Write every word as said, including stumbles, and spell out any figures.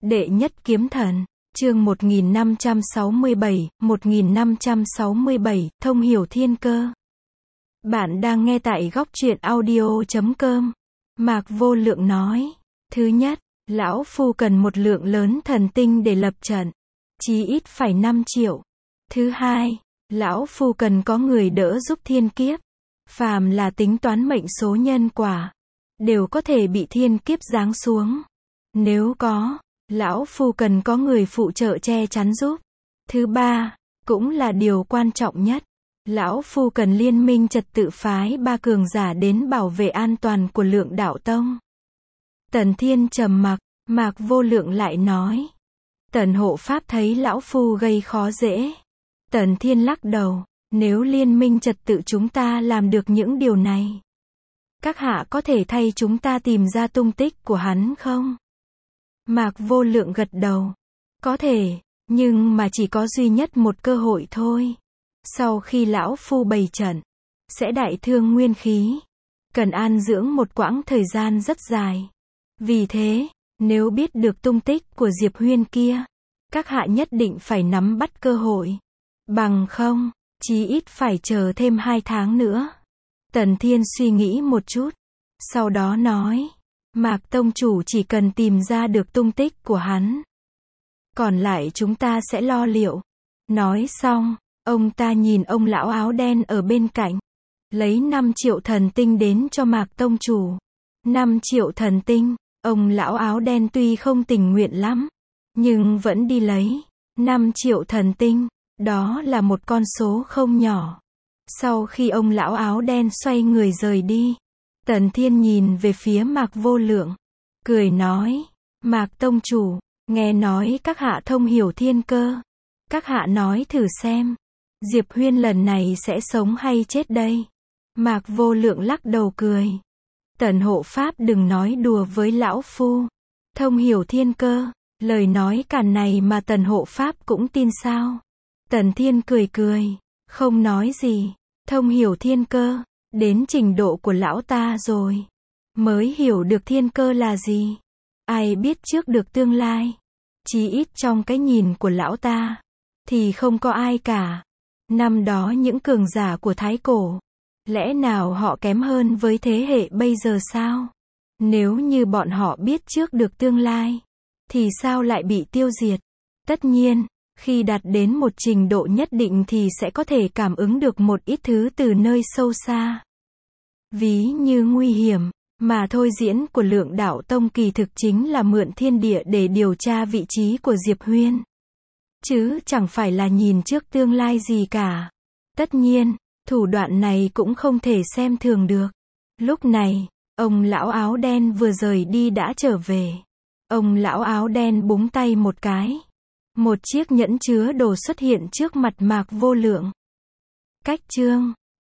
Đệ nhất kiếm thần, chương một nghìn năm trăm sáu mươi bảy, một nghìn năm trăm sáu mươi bảy, thông hiểu thiên cơ. Bạn đang nghe tại góc truyện audio chấm com. Mạc Vô Lượng nói, thứ nhất, lão phu cần một lượng lớn thần tinh để lập trận, chí ít phải năm triệu. Thứ hai, lão phu cần có người đỡ giúp thiên kiếp. Phàm là tính toán mệnh số nhân quả, đều có thể bị thiên kiếp giáng xuống. Nếu có, lão phu cần có người phụ trợ che chắn giúp. Thứ ba, cũng là điều quan trọng nhất, lão phu cần liên minh trật tự phái ba cường giả đến bảo vệ an toàn của Lượng Đạo Tông. Tần Thiên trầm mặc, Mạc Vô Lượng lại nói. Tần hộ pháp thấy lão phu gây khó dễ. Tần Thiên lắc đầu, nếu liên minh trật tự chúng ta làm được những điều này, các hạ có thể thay chúng ta tìm ra tung tích của hắn không? Mạc Vô Lượng gật đầu. Có thể, nhưng mà chỉ có duy nhất một cơ hội thôi. Sau khi lão phu bày trận, sẽ đại thương nguyên khí, cần an dưỡng một quãng thời gian rất dài. Vì thế, nếu biết được tung tích của Diệp Huyên kia, các hạ nhất định phải nắm bắt cơ hội. Bằng không, chí ít phải chờ thêm hai tháng nữa. Tần Thiên suy nghĩ một chút, sau đó nói, Mạc Tông Chủ chỉ cần tìm ra được tung tích của hắn, còn lại chúng ta sẽ lo liệu. Nói xong, ông ta nhìn ông lão áo đen ở bên cạnh, lấy năm triệu thần tinh đến cho Mạc Tông Chủ. năm triệu thần tinh, ông lão áo đen tuy không tình nguyện lắm, nhưng vẫn đi lấy. năm triệu thần tinh, đó là một con số không nhỏ. Sau khi ông lão áo đen xoay người rời đi, Tần Thiên nhìn về phía Mạc Vô Lượng, cười nói, Mạc Tông Chủ, nghe nói các hạ thông hiểu thiên cơ. Các hạ nói thử xem, Diệp Huyên lần này sẽ sống hay chết đây? Mạc Vô Lượng lắc đầu cười. Tần hộ pháp đừng nói đùa với lão phu. Thông hiểu thiên cơ, lời nói càn này mà tần hộ pháp cũng tin sao? Tần Thiên cười cười, không nói gì. Thông hiểu thiên cơ, đến trình độ của lão ta rồi, mới hiểu được thiên cơ là gì. Ai biết trước được tương lai, chí ít trong cái nhìn của lão ta, thì không có ai cả. Năm đó những cường giả của Thái Cổ, lẽ nào họ kém hơn với thế hệ bây giờ sao? Nếu như bọn họ biết trước được tương lai, thì sao lại bị tiêu diệt? Tất nhiên, khi đạt đến một trình độ nhất định thì sẽ có thể cảm ứng được một ít thứ từ nơi sâu xa. Ví như nguy hiểm, mà thôi diễn của Lượng Đạo Tông kỳ thực chính là mượn thiên địa để điều tra vị trí của Diệp Huyên. Chứ chẳng phải là nhìn trước tương lai gì cả. Tất nhiên, thủ đoạn này cũng không thể xem thường được. Lúc này, ông lão áo đen vừa rời đi đã trở về. Ông lão áo đen búng tay một cái. Một chiếc nhẫn chứa đồ xuất hiện trước mặt Mạc Vô Lượng. Cách chương